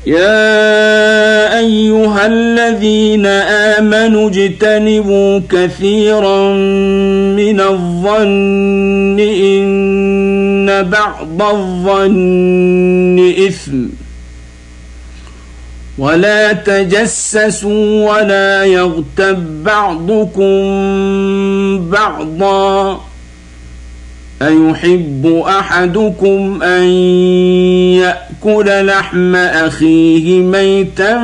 يا أيها الذين آمنوا اجتنبوا كثيرا من الظن إن بعض الظن إثم ولا تجسسوا ولا يغتب بعضكم بعضا أيحب أحدكم أن يأكل لحم أخيه ميتا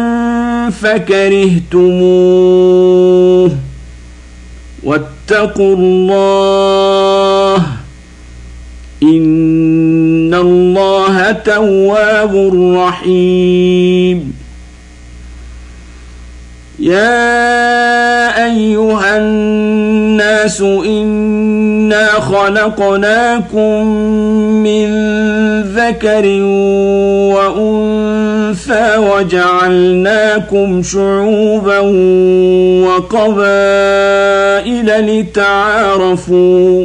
فكرهتموه واتقوا الله إن الله تواب رحيم يا أيها الناس إنا خلقناكم من ذكر وأنثى وجعلناكم شعوبا وقبائل لتعارفوا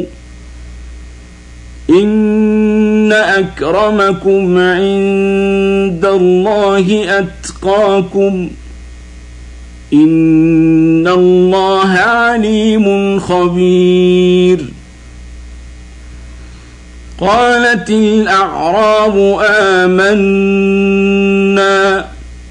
إن أكرمكم عند الله أتقاكم إن الله عليم خبير قالت الأعراب آمنا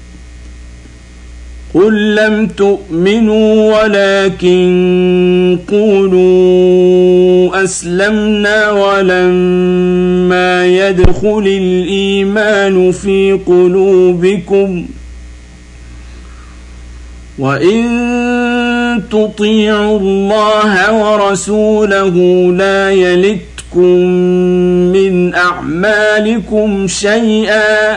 قل لم تؤمنوا ولكن قولوا أسلمنا ولما يدخل الإيمان في قلوبكم وإن تطيعوا الله ورسوله لا يلتكم من أعمالكم شيئا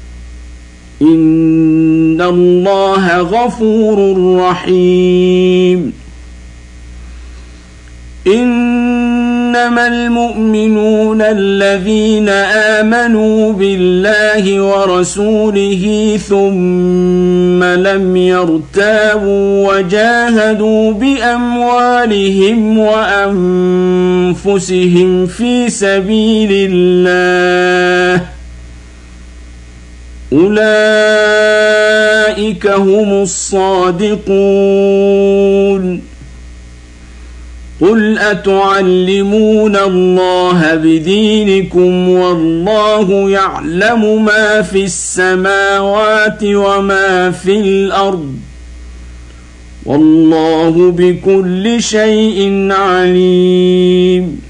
إن الله غفور رحيم إنما المؤمنون الذين آمنوا بالله ورسوله ثم لم يرتابوا وجاهدوا بأموالهم وأنفسهم في سبيل الله أولئك هم الصادقون قل أتعلمون الله بدينكم والله يعلم ما في السماوات وما في الأرض والله بكل شيء عليم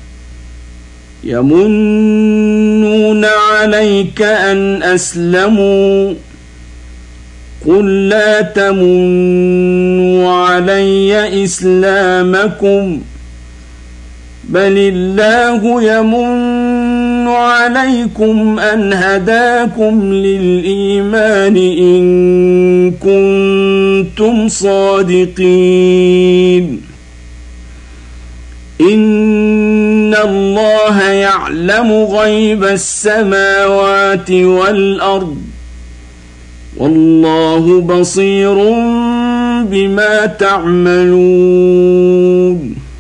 يمنون عليك أن أسلموا قل لا تمنوا علي إسلامكم بل الله يمن عليكم أن هداكم للإيمان إن كنتم صادقين إن الله يعلم غيب السماوات والأرض والله بصير بما تعملون